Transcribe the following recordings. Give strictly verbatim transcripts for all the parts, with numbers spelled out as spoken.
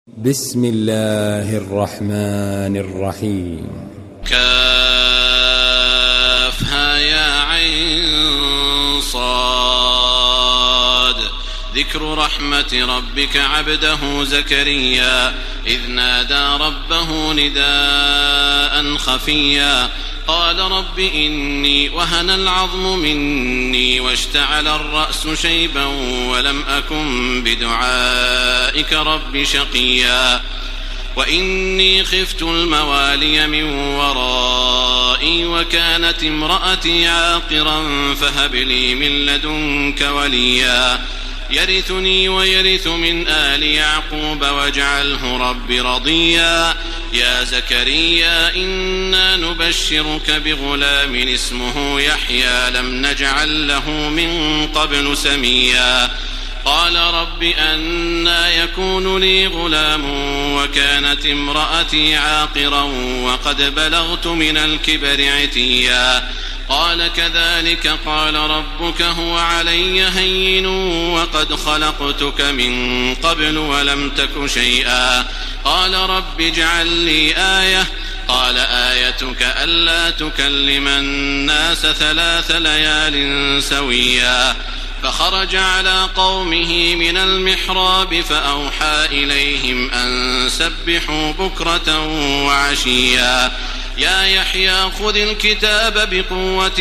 بسم الله الرحمن الرحيم. كافها يا عين صاد. ذكر رحمة ربك عبده زكريا إذ نادى ربه نداء خفيا قال رب إني وهن العظم مني واشتعل الرأس شيبا ولم أكن بدعائك رب شقيا وإني خفت الموالي من ورائي وكانت امرأتي عاقرا فهب لي من لدنك وليا يرثني ويرث من آل يعقوب واجعله رب رضيا يا زكريا إنا نبشرك بغلام اسمه يحيى لم نجعل له من قبل سميا قال رب أنى يكون لي غلام وكانت امرأتي عاقرا وقد بلغت من الكبر عتيا قال كذلك قال ربك هو علي هين وقد خلقتك من قبل ولم تك شيئا قال رب اجعل لي آية قال آيتك ألا تكلم الناس ثلاث ليال سويا فخرج على قومه من المحراب فأوحى إليهم أن سبحوا بكرة وعشيا يا يحيى خذ الكتاب بقوة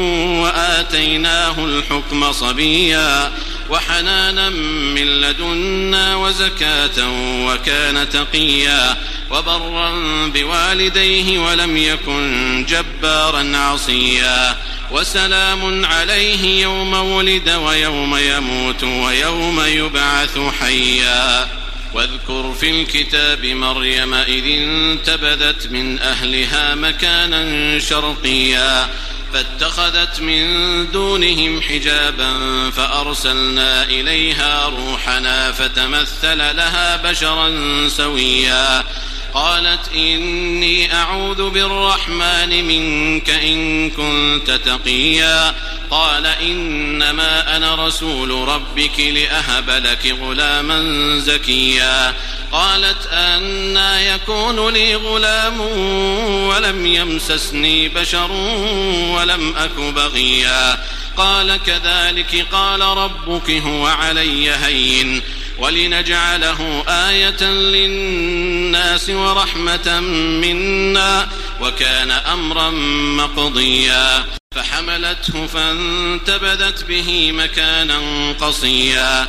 وآتيناه الحكم صبيا وحنانا من لدنا وزكاة وكان تقيا وبرا بوالديه ولم يكن جبارا عصيا وسلام عليه يوم ولد ويوم يموت ويوم يبعث حيا واذكر في الكتاب مريم إذ انتبذت من أهلها مكانا شرقيا فاتخذت من دونهم حجابا فأرسلنا إليها روحنا فتمثل لها بشرا سويا قالت إني أعوذ بالرحمن منك إن كنت تقيا قال إنما أنا رسول ربك لأهب لك غلاما زكيا قالت أنى يكون لي غلام ولم يمسسني بشر ولم أك بغيا قال كذلك قال ربك هو علي هين ولنجعله آية للناس ورحمة منا وكان أمرا مقضيا فحملته فانتبذت به مكانا قصيا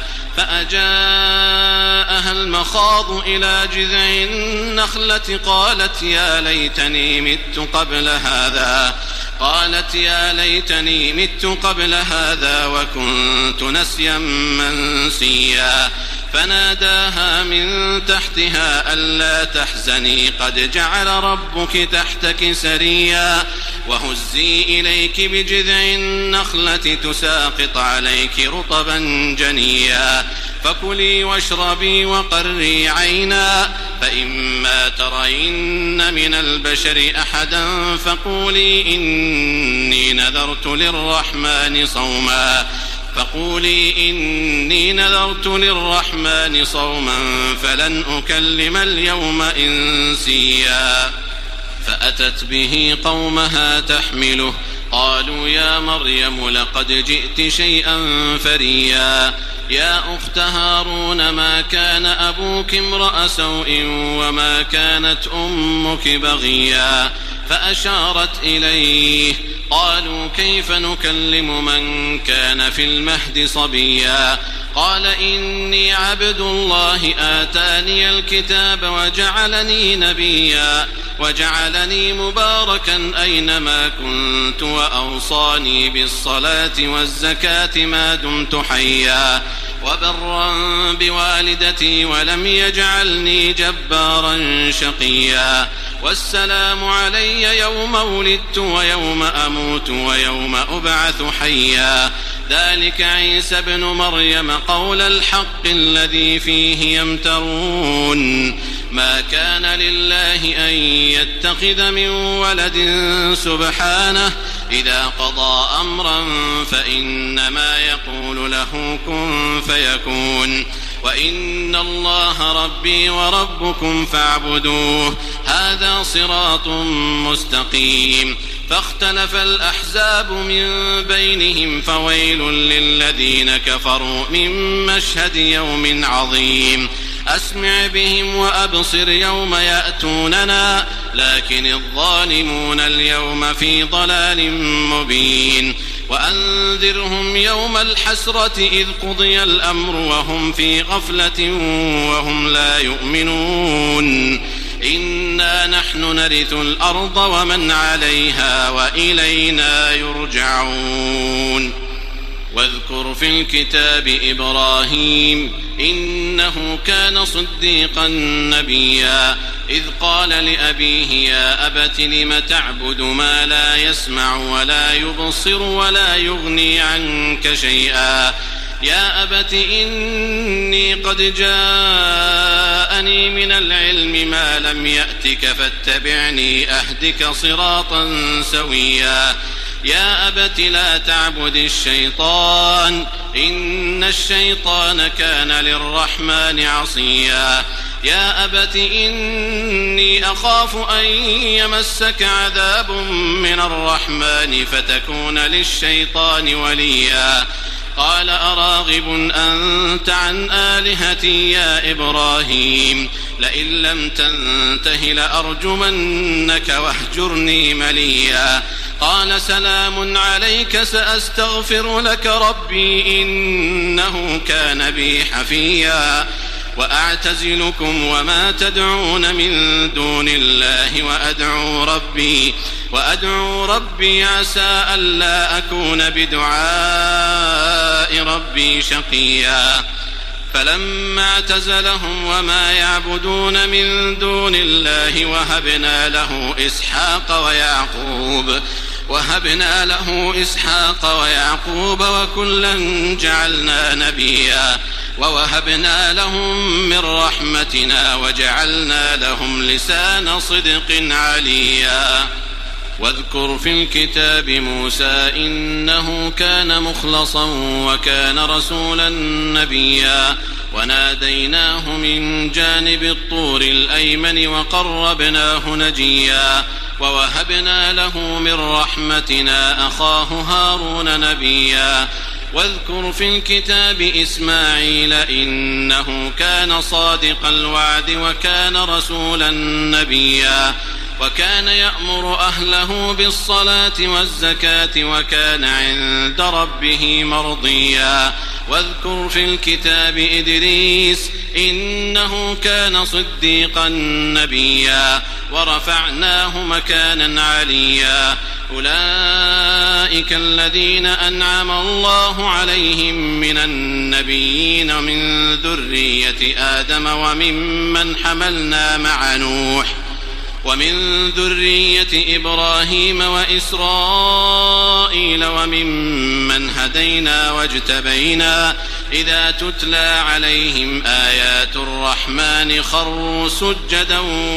فأجاءها المخاض إلى جذع النخلة قالت يا ليتني مت قبل هذا قالت يا ليتني مت قبل هذا وكنت نسيا منسيا فناداها من تحتها ألا تحزني قد جعل ربك تحتك سريا وهزي إليك بجذع النخلة تساقط عليك رطبا جنيا فكلي واشربي وقري عينا فإما ترين من البشر أحدا فقولي إني نذرت للرحمن صوما فقولي إني نذرت للرحمن صوما فلن أكلم اليوم إنسيا فأتت به قومها تحمله قالوا يا مريم لقد جئت شيئا فريا يا أخت هارون ما كان أبوك امرأ سوء وما كانت أمك بغيا فأشارت إليه قالوا كيف نكلم من كان في المهد صبيا قال إني عبد الله آتاني الكتاب وجعلني نبيا وجعلني مباركا أينما كنت وأوصاني بالصلاة والزكاة ما دمت حيا وبرا بوالدتي ولم يجعلني جبارا شقيا والسلام علي يوم ولدت ويوم أموت ويوم أبعث حيا ذلك عيسى ابن مريم قول الحق الذي فيه يمترون ما كان لله أن يتخذ من ولد سبحانه إذا قضى أمرا فإنما يقول له كن فيكون وإن الله ربي وربكم فاعبدوه هذا صراط مستقيم فاختلف الأحزاب من بينهم فويل للذين كفروا من مشهد يوم عظيم أسمع بهم وأبصر يوم يأتوننا لكن الظالمون اليوم في ضلال مبين وأنذرهم يوم الحسرة إذ قضي الأمر وهم في غفلة وهم لا يؤمنون إنا نحن نرث الأرض ومن عليها وإلينا يرجعون واذكر في الكتاب إبراهيم إنه كان صديقا نبيا إذ قال لأبيه يا أبت لم تعبد ما لا يسمع ولا يبصر ولا يغني عنك شيئا يا أبت إني قد جاءني من العلم ما لم يأتك فاتبعني أهدك صراطا سويا يا أبت لا تعبد الشيطان إن الشيطان كان للرحمن عصيا يا أبت إني أخاف أن يمسك عذاب من الرحمن فتكون للشيطان وليا قال أراغب أنت عن آلهتي يا إبراهيم لئن لم تنته لأرجمنك واهجرني مليا قال سلام عليك سأستغفر لك ربي إنه كان بي حفيا وأعتزلكم وما تدعون من دون الله وأدعو ربي وأدعو ربي عسى ألا أكون بدعاء ربي شقيا فلما اعتزلهم وما يعبدون من دون الله وهبنا له إسحاق ويعقوب وهبنا له إسحاق ويعقوب وكلا جعلنا نبيا ووهبنا لهم من رحمتنا وجعلنا لهم لسان صدق عليا واذكر في الكتاب موسى إنه كان مخلصا وكان رسولا نبيا وناديناه من جانب الطور الأيمن وقربناه نجيا ووهبنا له من رحمتنا أخاه هارون نبيا واذكر في الكتاب إسماعيل إنه كان صادق الوعد وكان رسولا نبيا وكان يأمر أهله بالصلاة والزكاة وكان عند ربه مرضيا واذكر في الكتاب إدريس إنه كان صديقا نبيا ورفعناه مكانا عليا أولئك الذين أنعم الله عليهم من النبيين من ذرية آدم وممن حملنا مع نوح ومن ذرية إبراهيم وإسرائيل وممن هدينا واجتبينا إذا تتلى عليهم آيات الرحمن خروا سجدا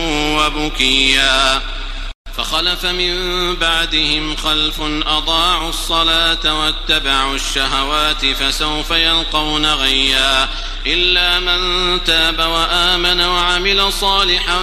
وبكيا فخلف من بعدهم خلف أضاعوا الصلاة واتبعوا الشهوات فسوف يلقون غيا إلا من تاب وآمن وعمل صالحا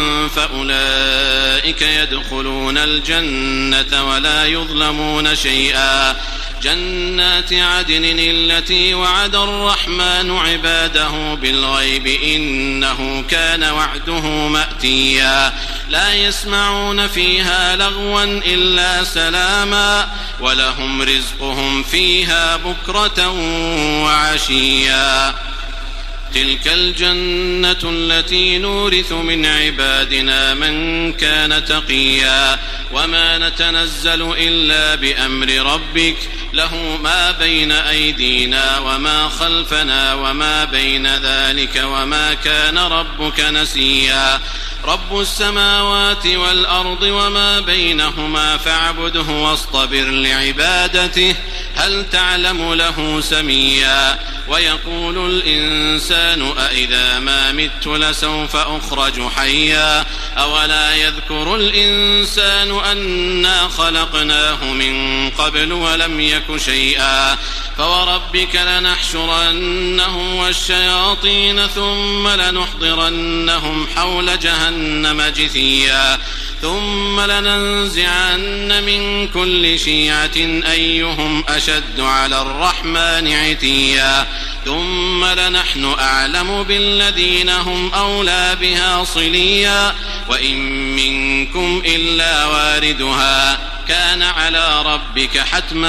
فأولئك يدخلون الجنة ولا يظلمون شيئا جنات عدن التي وعد الرحمن عباده بالغيب إنه كان وعده مأتيا لا يسمعون فيها لغوا إلا سلاما ولهم رزقهم فيها بكرة وعشيا تلك الجنة التي نورث من عبادنا من كان تقيا وما نتنزل إلا بأمر ربك له ما بين أيدينا وما خلفنا وما بين ذلك وما كان ربك نسيا رب السماوات والأرض وما بينهما فاعبده واصطبر لعبادته هل تعلم له سميا ويقول الإنسان أإذا ما مت لسوف أخرج حيا أولا يذكر الإنسان أنا خلقناه من قبل ولم يك شيئا فوربك لنحشرنهم والشياطين ثم لنحضرنهم حول جهنم جثيا ثم لننزعن من كل شيعة أيهم أشد على الرحمن عتيا ثم لنحن أعلم بالذين هم أولى بها صليا وإن منكم إلا واردها كان على ربك حتما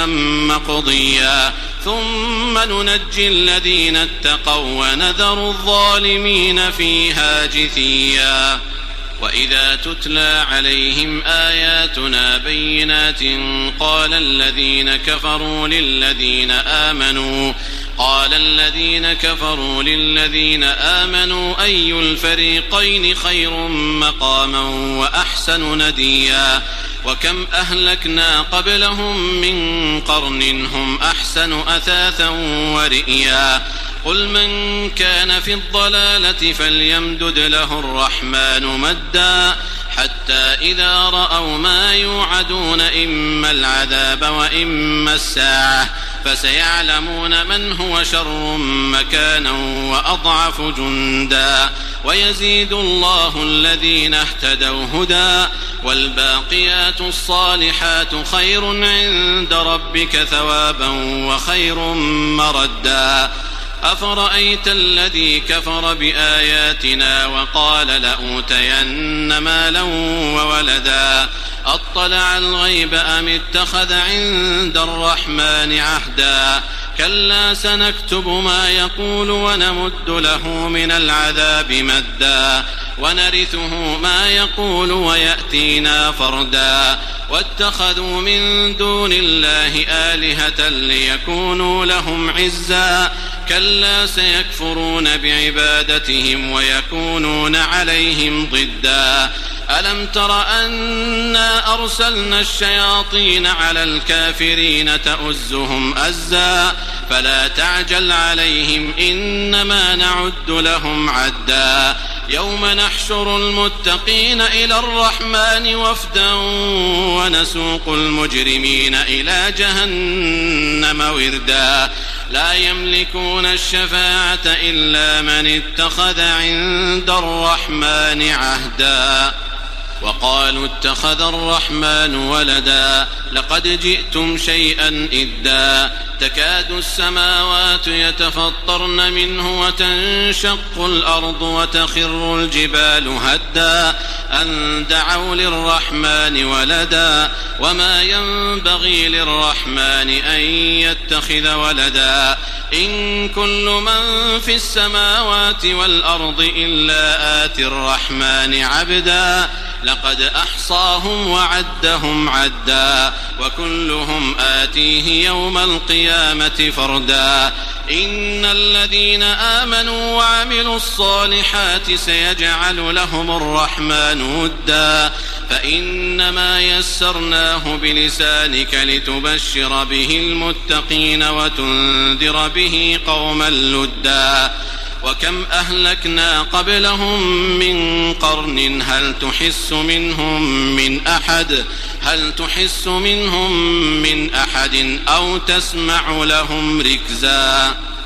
مقضيا ثم ننجي الذين اتقوا ونذر الظالمين فيها جثيا وإذا تتلى عليهم آياتنا بينات قال الذين كفروا للذين آمنوا قال الذين كفروا للذين آمنوا أي الفريقين خير مقاما وأحسن نديا وكم أهلكنا قبلهم من قرن هم أحسن أثاثا ورئيا قل من كان في الضلالة فليمدد له الرحمن مدا حتى إذا رأوا ما يوعدون إما العذاب وإما الساعة فسيعلمون من هو شر مكانا وأضعف جندا ويزيد الله الذين اهتدوا هدى والباقيات الصالحات خير عند ربك ثوابا وخير مردا أفرأيت الذي كفر بآياتنا وقال لأوتين مالا وولدا أطلع الغيب أم اتخذ عند الرحمن عهدا كلا سنكتب ما يقول ونمد له من العذاب مدا ونرثه ما يقول ويأتينا فردا واتخذوا من دون الله آلهة ليكونوا لهم عزا كلا سيكفرون بعبادتهم ويكونون عليهم ضدا ألم تر أنا أرسلنا الشياطين على الكافرين تؤزهم أزا فلا تعجل عليهم إنما نعد لهم عدا يوم نحشر المتقين إلى الرحمن وفدا ونسوق المجرمين إلى جهنم وردا لا يملكون الشفاعة إلا من اتخذ عند الرحمن عهدا وقالوا اتخذ الرحمن ولدا لقد جئتم شيئا إدا تكاد السماوات يتفطرن منه وتنشق الأرض وتخر الجبال هدا أن دعوا للرحمن ولدا وما ينبغي للرحمن أن يتخذ ولدا إن كل من في السماوات والأرض إلا آتي الرحمن عبدا لقد أحصاهم وعدهم عدا وكلهم آتيه يوم القيامة فردا إن الذين آمنوا وعملوا الصالحات سيجعل لهم الرحمن ودا فإنما يسرناه بلسانك لتبشر به المتقين وتنذر به قوما لدا وكم أهلكنا قبلهم من قرن هل تحس منهم من أحد هل تحس منهم من أحد أو تسمع لهم ركزا